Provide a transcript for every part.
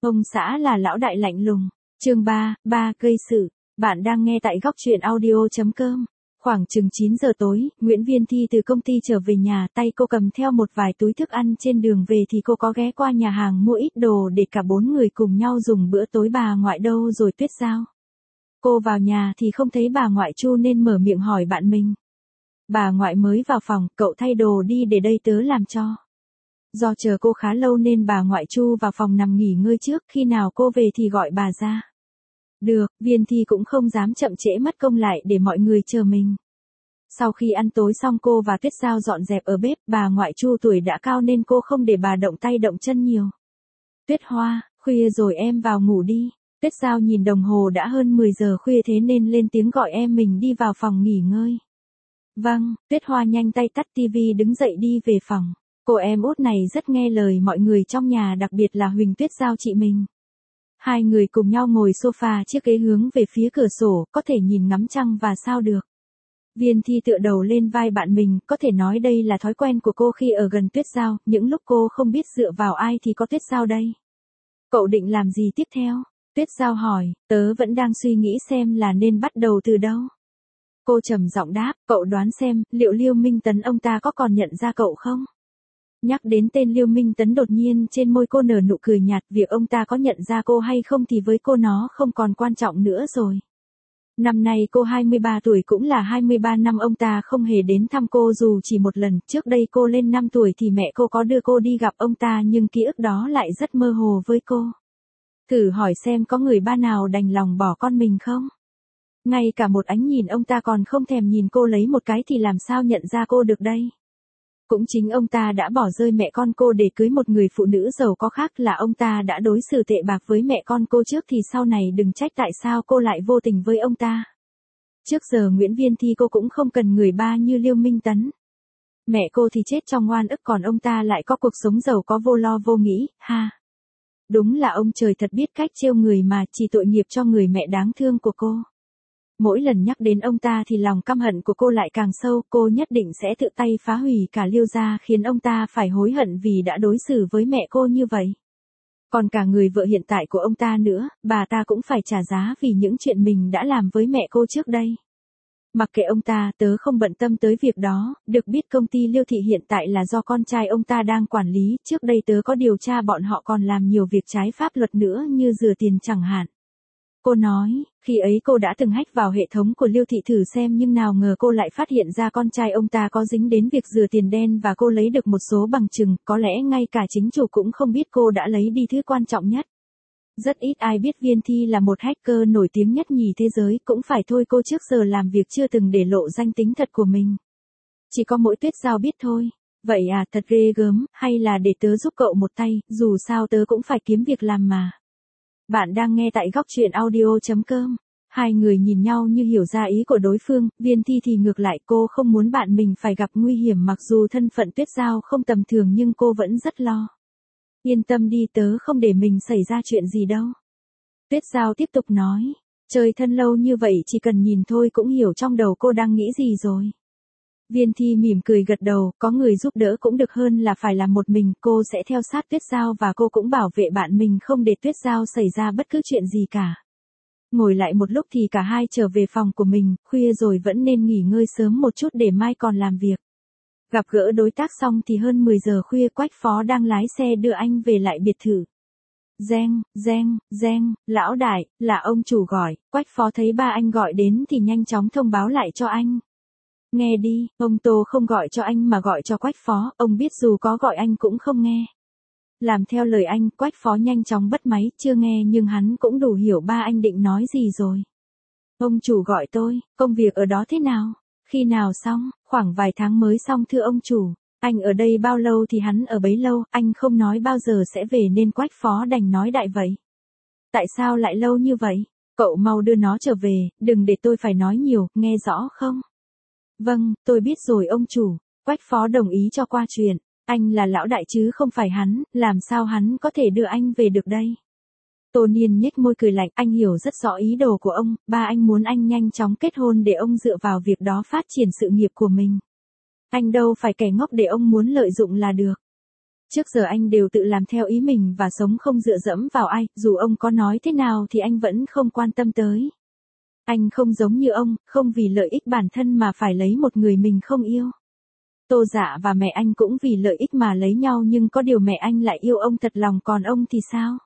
Ông xã là lão đại lạnh lùng. Chương 3, gây sự. Bạn đang nghe tại góc truyện audio.com. Khoảng chừng 9 giờ tối, Nguyễn Viên Thi từ công ty trở về nhà, tay cô cầm theo một vài túi thức ăn. Trên đường về thì cô có ghé qua nhà hàng mua ít đồ để cả 4 người cùng nhau dùng bữa tối. Bà ngoại đâu rồi Tuyết Giao? Cô vào nhà thì không thấy bà ngoại Chu nên mở miệng hỏi bạn mình. Bà ngoại mới vào phòng, cậu thay đồ đi để đây tớ làm cho. Do chờ cô khá lâu nên bà ngoại Chu vào phòng nằm nghỉ ngơi trước, khi nào cô về thì gọi bà ra. Được, Viên Thi cũng không dám chậm trễ mất công lại để mọi người chờ mình. Sau khi ăn tối xong cô và Tuyết Giao dọn dẹp ở bếp, bà ngoại Chu tuổi đã cao nên cô không để bà động tay động chân nhiều. Tuyết Hoa, khuya rồi em vào ngủ đi. Tuyết Giao nhìn đồng hồ đã hơn 10 giờ khuya thế nên lên tiếng gọi em mình đi vào phòng nghỉ ngơi. Vâng, Tuyết Hoa nhanh tay tắt tivi đứng dậy đi về phòng. Cô em út này rất nghe lời mọi người trong nhà, đặc biệt là Huỳnh Tuyết Giao chị mình. Hai người cùng nhau ngồi sofa chiếc ghế hướng về phía cửa sổ, có thể nhìn ngắm trăng và sao được. Viên Thi tựa đầu lên vai bạn mình, có thể nói đây là thói quen của cô khi ở gần Tuyết Giao, những lúc cô không biết dựa vào ai thì có Tuyết Giao đây. Cậu định làm gì tiếp theo? Tuyết Giao hỏi, tớ vẫn đang suy nghĩ xem là nên bắt đầu từ đâu. Cô trầm giọng đáp, cậu đoán xem, liệu Liêu Minh Tấn ông ta có còn nhận ra cậu không? Nhắc đến tên Liêu Minh Tấn đột nhiên trên môi cô nở nụ cười nhạt, việc ông ta có nhận ra cô hay không thì với cô nó không còn quan trọng nữa rồi. Năm nay cô 23 tuổi cũng là 23 năm ông ta không hề đến thăm cô dù chỉ một lần, trước đây cô lên 5 tuổi thì mẹ cô có đưa cô đi gặp ông ta nhưng ký ức đó lại rất mơ hồ với cô. Thử hỏi xem có người ba nào đành lòng bỏ con mình không? Ngay cả một ánh nhìn ông ta còn không thèm nhìn cô lấy một cái thì làm sao nhận ra cô được đây? Cũng chính ông ta đã bỏ rơi mẹ con cô để cưới một người phụ nữ giàu có khác, là ông ta đã đối xử tệ bạc với mẹ con cô trước thì sau này đừng trách tại sao cô lại vô tình với ông ta. Trước giờ Nguyễn Viên Thi cô cũng không cần người ba như Liêu Minh Tấn. Mẹ cô thì chết trong oan ức còn ông ta lại có cuộc sống giàu có vô lo vô nghĩ, ha. Đúng là ông trời thật biết cách trêu người mà, chỉ tội nghiệp cho người mẹ đáng thương của cô. Mỗi lần nhắc đến ông ta thì lòng căm hận của cô lại càng sâu, cô nhất định sẽ tự tay phá hủy cả Liêu gia khiến ông ta phải hối hận vì đã đối xử với mẹ cô như vậy. Còn cả người vợ hiện tại của ông ta nữa, bà ta cũng phải trả giá vì những chuyện mình đã làm với mẹ cô trước đây. Mặc kệ ông ta, tớ không bận tâm tới việc đó, được biết công ty Liêu Thị hiện tại là do con trai ông ta đang quản lý, trước đây tớ có điều tra bọn họ còn làm nhiều việc trái pháp luật nữa như rửa tiền chẳng hạn. Cô nói, khi ấy cô đã từng hack vào hệ thống của Liêu Thị thử xem nhưng nào ngờ cô lại phát hiện ra con trai ông ta có dính đến việc rửa tiền đen và cô lấy được một số bằng chứng, có lẽ ngay cả chính chủ cũng không biết cô đã lấy đi thứ quan trọng nhất. Rất ít ai biết Viên Thi là một hacker nổi tiếng nhất nhì thế giới, cũng phải thôi cô trước giờ làm việc chưa từng để lộ danh tính thật của mình. Chỉ có mỗi Tuyết Giao biết thôi. Vậy à, thật ghê gớm, hay là để tớ giúp cậu một tay, dù sao tớ cũng phải kiếm việc làm mà. Bạn đang nghe tại góc truyện audio.com. Hai người nhìn nhau như hiểu ra ý của đối phương, Viên Thi thì ngược lại, cô không muốn bạn mình phải gặp nguy hiểm, mặc dù thân phận Tuyết Giao không tầm thường nhưng cô vẫn rất lo. Yên tâm đi, tớ không để mình xảy ra chuyện gì đâu. Tuyết Giao tiếp tục nói, chơi thân lâu như vậy chỉ cần nhìn thôi cũng hiểu trong đầu cô đang nghĩ gì rồi. Viên Thi mỉm cười gật đầu, có người giúp đỡ cũng được hơn là phải làm một mình, cô sẽ theo sát Tuyết Giao và cô cũng bảo vệ bạn mình không để Tuyết Giao xảy ra bất cứ chuyện gì cả. Ngồi lại một lúc thì cả hai trở về phòng của mình, khuya rồi vẫn nên nghỉ ngơi sớm một chút để mai còn làm việc. Gặp gỡ đối tác xong thì hơn 10 giờ khuya, Quách Phó đang lái xe đưa anh về lại biệt thự. Reng, lão đại, là ông chủ gọi. Quách Phó thấy ba anh gọi đến thì nhanh chóng thông báo lại cho anh. Nghe đi, ông Tô không gọi cho anh mà gọi cho Quách Phó, ông biết dù có gọi anh cũng không nghe. Làm theo lời anh, Quách Phó nhanh chóng bắt máy, chưa nghe nhưng hắn cũng đủ hiểu ba anh định nói gì rồi. Ông chủ gọi tôi, công việc ở đó thế nào? Khi nào xong? Khoảng vài tháng mới xong thưa ông chủ. Anh ở đây bao lâu thì hắn ở bấy lâu, anh không nói bao giờ sẽ về nên Quách Phó đành nói đại vậy. Tại sao lại lâu như vậy? Cậu mau đưa nó trở về, đừng để tôi phải nói nhiều, nghe rõ không? Vâng, tôi biết rồi ông chủ. Quách Phó đồng ý cho qua chuyện. Anh là lão đại chứ không phải hắn, làm sao hắn có thể đưa anh về được đây? Tô Niên nhếch môi cười lạnh, anh hiểu rất rõ ý đồ của ông, ba anh muốn anh nhanh chóng kết hôn để ông dựa vào việc đó phát triển sự nghiệp của mình. Anh đâu phải kẻ ngốc để ông muốn lợi dụng là được. Trước giờ anh đều tự làm theo ý mình và sống không dựa dẫm vào ai, dù ông có nói thế nào thì anh vẫn không quan tâm tới. Anh không giống như ông, không vì lợi ích bản thân mà phải lấy một người mình không yêu. Tô Dạ và mẹ anh cũng vì lợi ích mà lấy nhau, nhưng có điều mẹ anh lại yêu ông thật lòng, còn ông thì sao?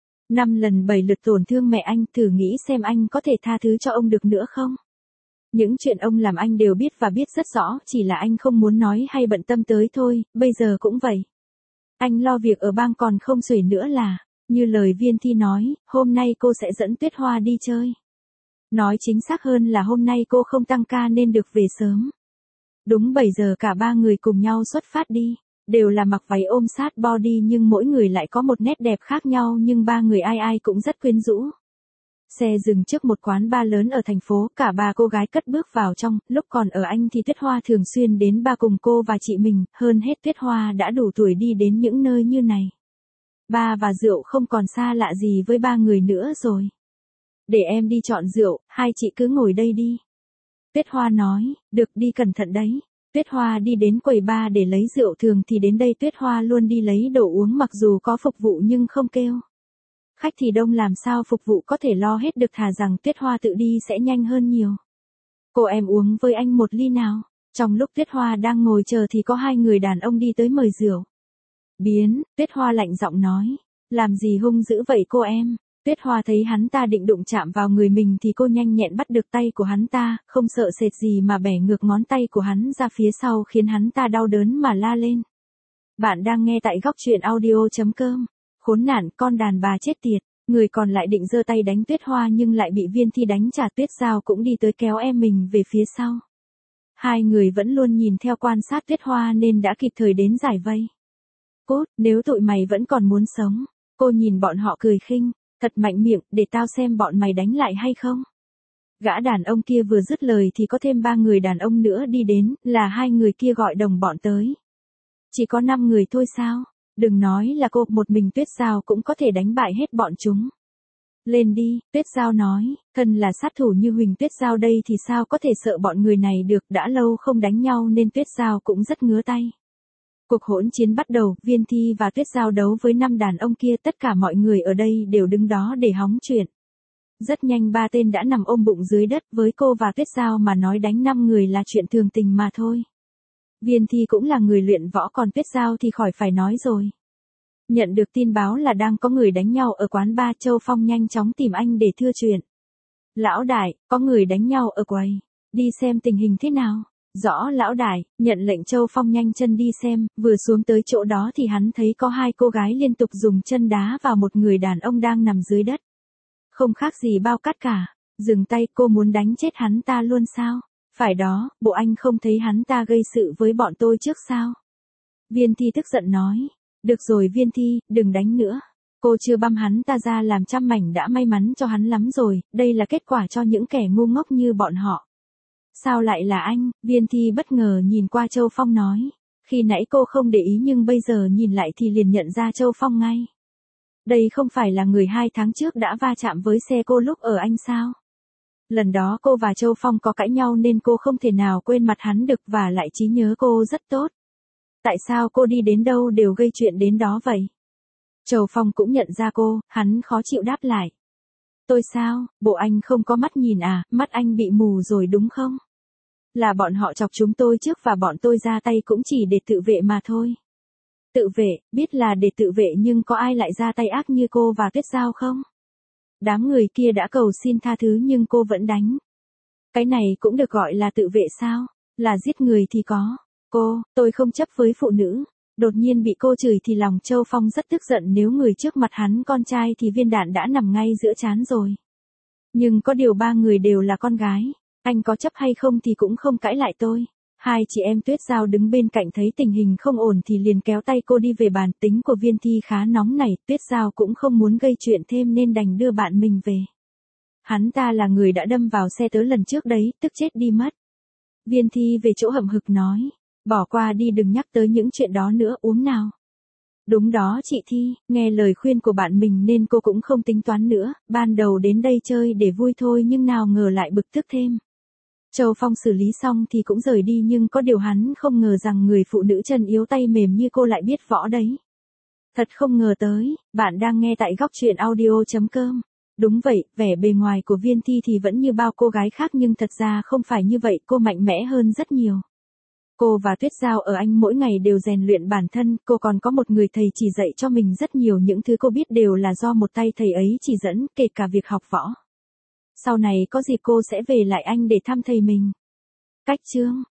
5 lần 7 lượt tổn thương mẹ anh, thử nghĩ xem anh có thể tha thứ cho ông được nữa không? Những chuyện ông làm anh đều biết và biết rất rõ, chỉ là anh không muốn nói hay bận tâm tới thôi, bây giờ cũng vậy. Anh lo việc ở bang còn không xuể nữa là, như lời Viên Thi nói, hôm nay cô sẽ dẫn Tuyết Hoa đi chơi. Nói chính xác hơn là hôm nay cô không tăng ca nên được về sớm. Đúng 7 giờ cả ba người cùng nhau xuất phát đi, đều là mặc váy ôm sát body nhưng mỗi người lại có một nét đẹp khác nhau, nhưng ba người ai ai cũng rất quyến rũ. Xe dừng trước một quán bar lớn ở thành phố, cả ba cô gái cất bước vào trong, lúc còn ở Anh thì Tuyết Hoa thường xuyên đến bar cùng cô và chị mình, hơn hết Tuyết Hoa đã đủ tuổi đi đến những nơi như này. Bar và rượu không còn xa lạ gì với ba người nữa rồi. Để em đi chọn rượu, hai chị cứ ngồi đây đi. Tuyết Hoa nói, được, đi cẩn thận đấy. Tuyết Hoa đi đến quầy bar để lấy rượu, thường thì đến đây Tuyết Hoa luôn đi lấy đồ uống mặc dù có phục vụ nhưng không kêu. Khách thì đông làm sao phục vụ có thể lo hết được, thà rằng Tuyết Hoa tự đi sẽ nhanh hơn nhiều. Cô em uống với anh một ly nào. Trong lúc Tuyết Hoa đang ngồi chờ thì có hai người đàn ông đi tới mời rượu. Biến, Tuyết Hoa lạnh giọng nói. Làm gì hung dữ vậy cô em? Tuyết Hoa thấy hắn ta định đụng chạm vào người mình thì cô nhanh nhẹn bắt được tay của hắn ta, không sợ sệt gì mà bẻ ngược ngón tay của hắn ra phía sau khiến hắn ta đau đớn mà la lên. Bạn đang nghe tại góc truyện audio.com. Khốn nạn, con đàn bà chết tiệt. Người còn lại định giơ tay đánh Tuyết Hoa nhưng lại bị Viên Thi đánh trả. Tuyết Giao cũng đi tới kéo em mình về phía sau. Hai người vẫn luôn nhìn theo quan sát Tuyết Hoa nên đã kịp thời đến giải vây. Cút, nếu tụi mày vẫn còn muốn sống. Cô nhìn bọn họ cười khinh. Thật mạnh miệng, để tao xem bọn mày đánh lại hay không. Gã đàn ông kia vừa dứt lời thì có thêm 3 người đàn ông nữa đi đến, là hai người kia gọi đồng bọn tới. Chỉ có 5 người thôi sao? Đừng nói là cô, một mình Tuyết Giao cũng có thể đánh bại hết bọn chúng. Lên đi, Tuyết Giao nói, thân là sát thủ như Huỳnh Tuyết Giao đây thì sao có thể sợ bọn người này được, đã lâu không đánh nhau nên Tuyết Giao cũng rất ngứa tay. Cuộc hỗn chiến bắt đầu, Viên Thi và Tuyết Giao đấu với 5 đàn ông kia, tất cả mọi người ở đây đều đứng đó để hóng chuyện. Rất nhanh 3 tên đã nằm ôm bụng dưới đất, với cô và Tuyết Giao mà nói đánh 5 người là chuyện thường tình mà thôi. Viên Thi cũng là người luyện võ, còn Tuyết Giao thì khỏi phải nói rồi. Nhận được tin báo là đang có người đánh nhau ở quán bar, Châu Phong nhanh chóng tìm anh để thưa chuyện. Lão đại, có người đánh nhau ở quầy, đi xem tình hình thế nào. Rõ lão đại, nhận lệnh. Châu Phong nhanh chân đi xem, vừa xuống tới chỗ đó thì hắn thấy có 2 cô gái liên tục dùng chân đá vào một người đàn ông đang nằm dưới đất. Không khác gì bao cát cả. Dừng tay, cô muốn đánh chết hắn ta luôn sao? Phải đó, bộ anh không thấy hắn ta gây sự với bọn tôi trước sao? Viên Thi tức giận nói. Được rồi Viên Thi, đừng đánh nữa. Cô chưa băm hắn ta ra làm trăm mảnh đã may mắn cho hắn lắm rồi, đây là kết quả cho những kẻ ngu ngốc như bọn họ. Sao lại là anh? Viên Thi bất ngờ nhìn qua Châu Phong nói. Khi nãy cô không để ý nhưng bây giờ nhìn lại thì liền nhận ra Châu Phong ngay. Đây không phải là người 2 tháng trước đã va chạm với xe cô lúc ở Anh sao? Lần đó cô và Châu Phong có cãi nhau nên cô không thể nào quên mặt hắn được, và lại trí nhớ cô rất tốt. Tại sao cô đi đến đâu đều gây chuyện đến đó vậy? Châu Phong cũng nhận ra cô, hắn khó chịu đáp lại. Tôi sao, bộ anh không có mắt nhìn à, mắt anh bị mù rồi đúng không? Là bọn họ chọc chúng tôi trước và bọn tôi ra tay cũng chỉ để tự vệ mà thôi. Tự vệ, biết là để tự vệ nhưng có ai lại ra tay ác như cô và Tuyết Giao không? Đám người kia đã cầu xin tha thứ nhưng cô vẫn đánh. Cái này cũng được gọi là tự vệ sao? Là giết người thì có. Tôi không chấp với phụ nữ. Đột nhiên bị cô chửi thì lòng Châu Phong rất tức giận, nếu người trước mặt hắn con trai thì viên đạn đã nằm ngay giữa trán rồi. Nhưng có điều 3 người đều là con gái. Anh có chấp hay không thì cũng không cãi lại tôi. 2 chị em Tuyết Giao đứng bên cạnh thấy tình hình không ổn thì liền kéo tay cô đi về bàn. Tính của Viên Thi khá nóng nảy, Tuyết Giao cũng không muốn gây chuyện thêm nên đành đưa bạn mình về. Hắn ta là người đã đâm vào xe tớ lần trước đấy, tức chết đi mất. Viên Thi về chỗ hậm hực nói. Bỏ qua đi, đừng nhắc tới những chuyện đó nữa, uống nào. Đúng đó chị Thi, nghe lời khuyên của bạn mình nên cô cũng không tính toán nữa, ban đầu đến đây chơi để vui thôi nhưng nào ngờ lại bực tức thêm. Châu Phong xử lý xong thì cũng rời đi, nhưng có điều hắn không ngờ rằng người phụ nữ chân yếu tay mềm như cô lại biết võ đấy. Thật không ngờ tới, bạn đang nghe tại góc chuyện audio.com. Đúng vậy, vẻ bề ngoài của Viên Thi thì vẫn như bao cô gái khác nhưng thật ra không phải như vậy, cô mạnh mẽ hơn rất nhiều. Cô và Tuyết Giao ở Anh mỗi ngày đều rèn luyện bản thân, cô còn có một người thầy chỉ dạy cho mình rất nhiều, những thứ cô biết đều là do một tay thầy ấy chỉ dẫn, kể cả việc học võ. Sau này có dịp cô sẽ về lại Anh để thăm thầy mình. Cách chương